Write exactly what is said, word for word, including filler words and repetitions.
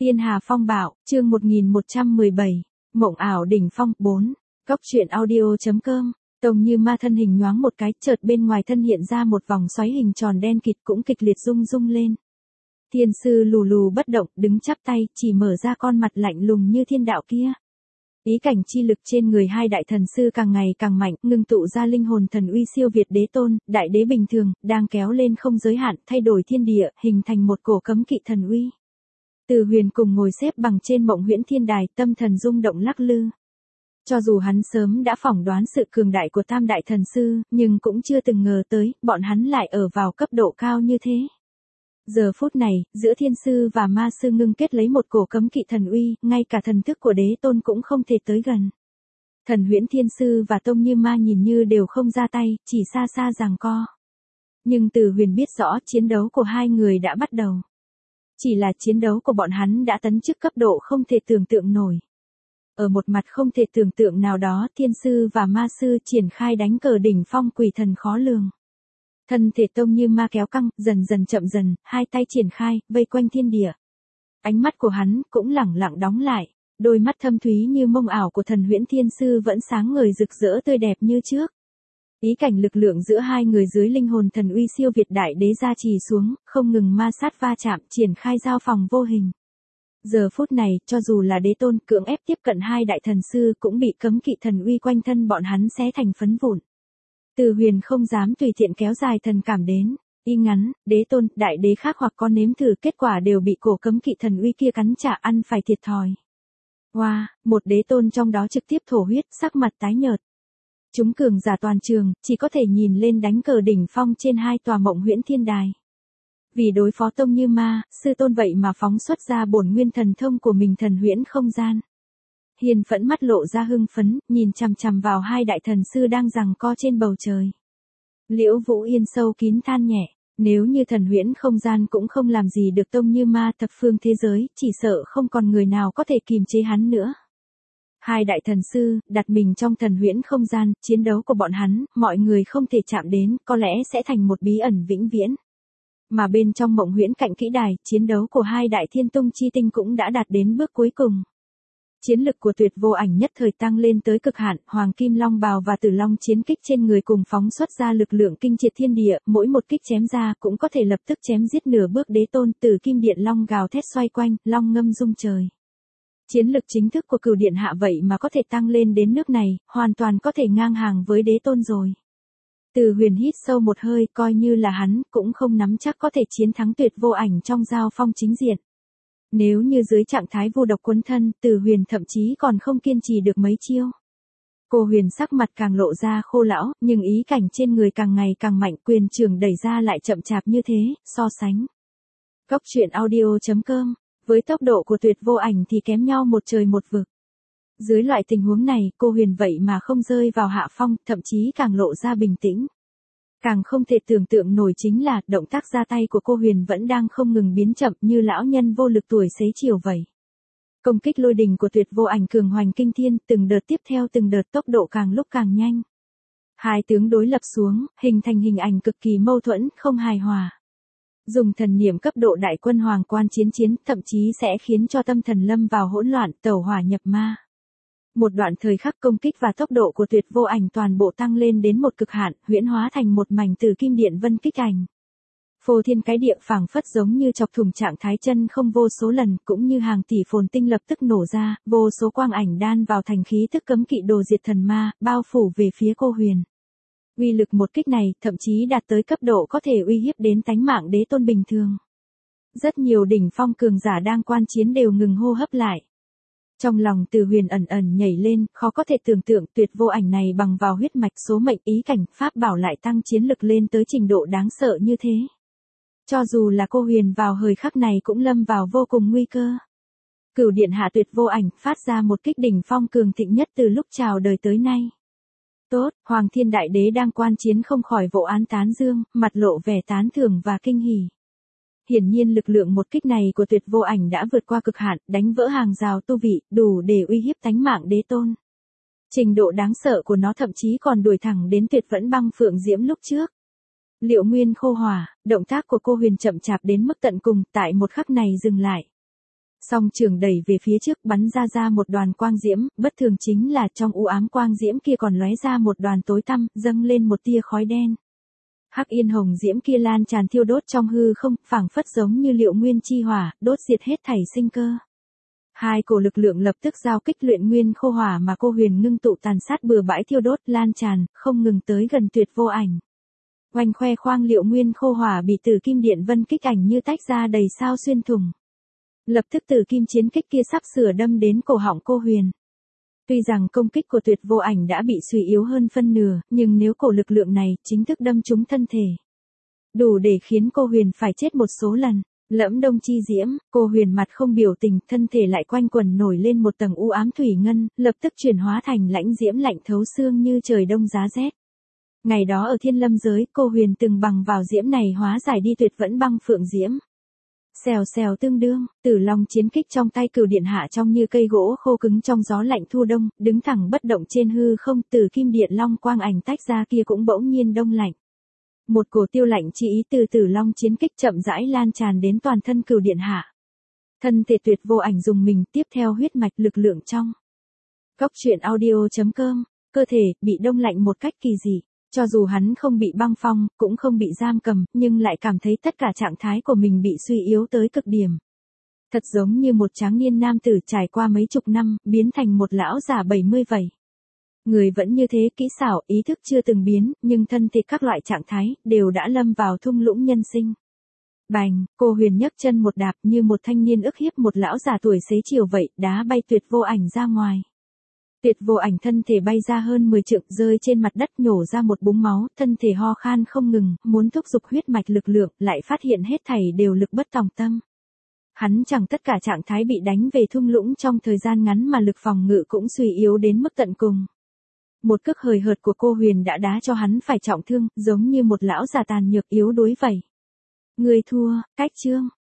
Tiên Hà Phong Bạo, chương một nghìn một trăm mười bảy, Mộng ảo đỉnh phong, bốn. Cóc truyện audio.com. Tông Như Ma thân hình nhoáng một cái, chợt bên ngoài thân hiện ra một vòng xoáy hình tròn đen kịt cũng kịch liệt rung rung lên. Thiên sư lù lù bất động, đứng chắp tay, chỉ mở ra con mặt lạnh lùng như thiên đạo kia. Ý cảnh chi lực trên người hai đại thần sư càng ngày càng mạnh, ngưng tụ ra linh hồn thần uy siêu việt đế tôn, đại đế bình thường, đang kéo lên không giới hạn, thay đổi thiên địa, hình thành một cổ cấm kỵ thần uy. Từ Huyền cùng ngồi xếp bằng trên Mộng Huyễn Thiên Đài, tâm thần rung động lắc lư. Cho dù hắn sớm đã phỏng đoán sự cường đại của tam đại thần sư, nhưng cũng chưa từng ngờ tới, bọn hắn lại ở vào cấp độ cao như thế. Giờ phút này, giữa thiên sư và ma sư ngưng kết lấy một cổ cấm kỵ thần uy, ngay cả thần thức của đế tôn cũng không thể tới gần. Thần Huyễn Thiên Sư và Tông Như Ma nhìn như đều không ra tay, chỉ xa xa giằng co. Nhưng Từ Huyền biết rõ chiến đấu của hai người đã bắt đầu. Chỉ là chiến đấu của bọn hắn đã tấn chức cấp độ không thể tưởng tượng nổi. Ở một mặt không thể tưởng tượng nào đó, thiên sư và ma sư triển khai đánh cờ đỉnh phong quỷ thần khó lường. Thân thể Tông Như Ma kéo căng, dần dần chậm dần, hai tay triển khai, vây quanh thiên địa. Ánh mắt của hắn cũng lẳng lặng đóng lại, đôi mắt thâm thúy như mông ảo của thần Huyễn Thiên Sư vẫn sáng ngời rực rỡ tươi đẹp như trước. Ý cảnh lực lượng giữa hai người dưới linh hồn thần uy siêu việt đại đế gia trì xuống, không ngừng ma sát va chạm, triển khai giao phòng vô hình. Giờ phút này, cho dù là đế tôn cưỡng ép tiếp cận hai đại thần sư cũng bị cấm kỵ thần uy quanh thân bọn hắn xé thành phấn vụn. Từ Huyền không dám tùy tiện kéo dài thần cảm đến, y ngắn, đế tôn, đại đế khác hoặc có nếm thử, kết quả đều bị cổ cấm kỵ thần uy kia cắn trả, ăn phải thiệt thòi. Wow, một đế tôn trong đó trực tiếp thổ huyết, sắc mặt tái nhợt. Chúng cường giả toàn trường, chỉ có thể nhìn lên đánh cờ đỉnh phong trên hai tòa Mộng Huyễn Thiên Đài. Vì đối phó Tông Như Ma, sư tôn vậy mà phóng xuất ra bổn nguyên thần thông của mình thần huyễn không gian. Hiền Phẫn mắt lộ ra hưng phấn, nhìn chằm chằm vào hai đại thần sư đang giằng co trên bầu trời. Liễu Vũ Yên sâu kín than nhẹ, nếu như thần huyễn không gian cũng không làm gì được Tông Như Ma, thập phương thế giới, chỉ sợ không còn người nào có thể kìm chế hắn nữa. Hai đại thần sư, đặt mình trong thần huyễn không gian, chiến đấu của bọn hắn, mọi người không thể chạm đến, có lẽ sẽ thành một bí ẩn vĩnh viễn. Mà bên trong Mộng Huyễn cạnh kỹ đài, chiến đấu của hai đại thiên tung chi tinh cũng đã đạt đến bước cuối cùng. Chiến lực của Tuyệt Vô Ảnh nhất thời tăng lên tới cực hạn, Hoàng Kim Long Bào và Tử Long chiến kích trên người cùng phóng xuất ra lực lượng kinh triệt thiên địa, mỗi một kích chém ra cũng có thể lập tức chém giết nửa bước đế tôn, Tử Kim Điện Long gào thét xoay quanh, long ngâm rung trời. Chiến lực chính thức của Cửu Điện Hạ vậy mà có thể tăng lên đến nước này, hoàn toàn có thể ngang hàng với đế tôn rồi. Từ Huyền hít sâu một hơi, coi như là hắn, cũng không nắm chắc có thể chiến thắng Tuyệt Vô Ảnh trong giao phong chính diện. Nếu như dưới trạng thái vô độc quấn thân, Từ Huyền thậm chí còn không kiên trì được mấy chiêu. Cô Huyền sắc mặt càng lộ ra khô lão, nhưng ý cảnh trên người càng ngày càng mạnh, quyền trường đẩy ra lại chậm chạp như thế, so sánh. Cóc truyện audio.com, với tốc độ của Tuyệt Vô Ảnh thì kém nhau một trời một vực. Dưới loại tình huống này, cô Huyền vậy mà không rơi vào hạ phong, thậm chí càng lộ ra bình tĩnh. Càng không thể tưởng tượng nổi chính là, động tác ra tay của cô Huyền vẫn đang không ngừng biến chậm như lão nhân vô lực tuổi xế chiều vậy. Công kích lôi đình của Tuyệt Vô Ảnh cường hoành kinh thiên, từng đợt tiếp theo từng đợt, tốc độ càng lúc càng nhanh. Hai tướng đối lập xuống, hình thành hình ảnh cực kỳ mâu thuẫn, không hài hòa. Dùng thần niệm cấp độ đại quân hoàng quan chiến chiến, thậm chí sẽ khiến cho tâm thần lâm vào hỗn loạn, tẩu hỏa nhập ma. Một đoạn thời khắc công kích và tốc độ của Tuyệt Vô Ảnh toàn bộ tăng lên đến một cực hạn, huyễn hóa thành một mảnh Tử Kim Điện Vân kích ảnh. Phô thiên cái địa phảng phất giống như chọc thủng trạng thái chân không vô số lần, cũng như hàng tỷ phồn tinh lập tức nổ ra, vô số quang ảnh đan vào thành khí tức cấm kỵ đồ diệt thần ma, bao phủ về phía cô Huyền. Uy lực một kích này, thậm chí đạt tới cấp độ có thể uy hiếp đến tánh mạng đế tôn bình thường. Rất nhiều đỉnh phong cường giả đang quan chiến đều ngừng hô hấp lại. Trong lòng Từ Huyền ẩn ẩn nhảy lên, khó có thể tưởng tượng Tuyệt Vô Ảnh này bằng vào huyết mạch số mệnh ý cảnh pháp bảo lại tăng chiến lực lên tới trình độ đáng sợ như thế. Cho dù là cô Huyền vào thời khắc này cũng lâm vào vô cùng nguy cơ. Cửu Điện Hạ Tuyệt Vô Ảnh phát ra một kích đỉnh phong cường thịnh nhất từ lúc chào đời tới nay. Tốt, Hoàng Thiên Đại Đế đang quan chiến không khỏi vỗ án tán dương, mặt lộ vẻ tán thưởng và kinh hỉ. Hiển nhiên lực lượng một kích này của Tuyệt Vô Ảnh đã vượt qua cực hạn, đánh vỡ hàng rào tu vị, đủ để uy hiếp tánh mạng đế tôn. Trình độ đáng sợ của nó thậm chí còn đuổi thẳng đến Tuyệt Vẫn Băng Phượng Diễm lúc trước. Liệu Nguyên Khô Hỏa, động tác của cô Huyền chậm chạp đến mức tận cùng, tại một khắc này dừng lại. Song trường đẩy về phía trước bắn ra ra một đoàn quang diễm, bất thường chính là trong u ám quang diễm kia còn lóe ra một đoàn tối tăm, dâng lên một tia khói đen. Hắc yên hồng diễm kia lan tràn thiêu đốt trong hư không, phảng phất giống như liệu nguyên chi hỏa, đốt diệt hết thảy sinh cơ. Hai cổ lực lượng lập tức giao kích luyện nguyên khô hỏa mà cô Huyền ngưng tụ tàn sát bừa bãi thiêu đốt lan tràn, không ngừng tới gần Tuyệt Vô Ảnh. Oanh khoe khoang liệu nguyên khô hỏa bị Tử Kim Điện Vân kích ảnh như tách ra đầy sao xuyên thủng. Lập tức Tử Kim chiến kích kia sắp sửa đâm đến cổ họng cô Huyền. Tuy rằng công kích của Tuyệt Vô Ảnh đã bị suy yếu hơn phân nửa, nhưng nếu cổ lực lượng này chính thức đâm trúng thân thể, đủ để khiến cô Huyền phải chết một số lần. Lẫm đông chi diễm, cô Huyền mặt không biểu tình, thân thể lại quanh quẩn nổi lên một tầng u ám thủy ngân, lập tức chuyển hóa thành lãnh diễm lạnh thấu xương như trời đông giá rét. Ngày đó ở Thiên Lâm giới, cô Huyền từng bằng vào diễm này hóa giải đi tuyệt vẫn băng phượng diễm. Xèo xèo tương đương, Tử Long chiến kích trong tay Cửu Điện Hạ trông như cây gỗ khô cứng trong gió lạnh thu đông, đứng thẳng bất động trên hư không, Tử Kim Điện Long quang ảnh tách ra kia cũng bỗng nhiên đông lạnh. Một cổ tiêu lạnh chi ý từ Tử Long chiến kích chậm rãi lan tràn đến toàn thân Cửu Điện Hạ. Thân thể Tuyệt Vô Ảnh dùng mình, tiếp theo huyết mạch lực lượng trong. Cốc truyện audio chấm com, cơ thể bị đông lạnh một cách kỳ dị. Cho dù hắn không bị băng phong, cũng không bị giam cầm, nhưng lại cảm thấy tất cả trạng thái của mình bị suy yếu tới cực điểm. Thật giống như một tráng niên nam tử trải qua mấy chục năm, biến thành một lão già bảy mươi vậy. Người vẫn như thế kỹ xảo, ý thức chưa từng biến, nhưng thân thể các loại trạng thái, đều đã lâm vào thung lũng nhân sinh. Bành, cô Huyền nhấc chân một đạp như một thanh niên ức hiếp một lão già tuổi xế chiều vậy, đá bay Tuyệt Vô Ảnh ra ngoài. Tuyệt Vô Ảnh thân thể bay ra hơn mười trượng, rơi trên mặt đất nhổ ra một búng máu, thân thể ho khan không ngừng, muốn thúc giục huyết mạch lực lượng, lại phát hiện hết thảy đều lực bất tòng tâm. Hắn chẳng tất cả trạng thái bị đánh về thung lũng trong thời gian ngắn mà lực phòng ngự cũng suy yếu đến mức tận cùng. Một cước hời hợt của cô Huyền đã đá cho hắn phải trọng thương, giống như một lão già tàn nhược yếu đuối vậy. Người thua, cách chương.